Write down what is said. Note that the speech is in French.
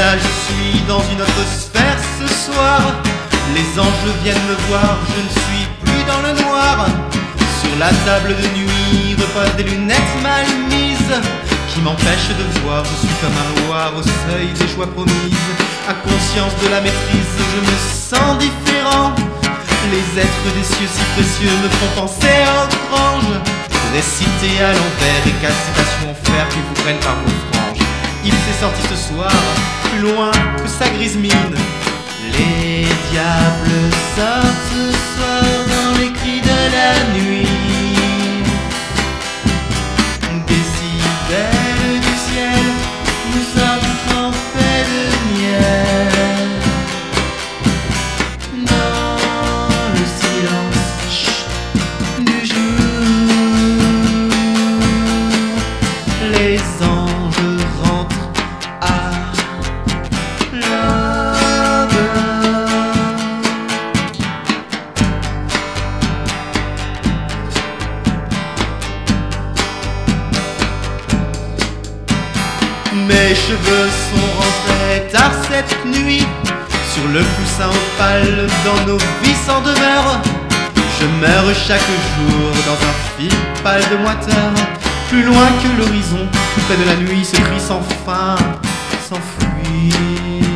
là je suis dans une autre sphère ce soir. Les anges viennent me voir, je ne suis plus dans le noir. Sur la table de nuit reposent des lunettes mal mises qui m'empêchent de voir, je suis comme un loir au seuil des joies promises. À conscience de la maîtrise, je me sens différent. Les êtres des cieux si précieux me font penser à autre ange. Récité à l'envers et quelle citation faire qu'ils vous prennent par vos franges. Il s'est sorti ce soir, plus loin que sa grise mine. Les diables sortent ce soir dans les cris de la nuit. Décibels du ciel nous sommes trempés de miel. Dans le silence du jour, les anges rentrent à l'aube. Mes cheveux sont rentrés tard cette nuit sur le coussin opale dans nos vies sans demeure. Je meurs chaque jour dans un fil pâle de moiteur. Plus loin que l'horizon, tout près de la nuit, ce cri sans fin s'enfuit.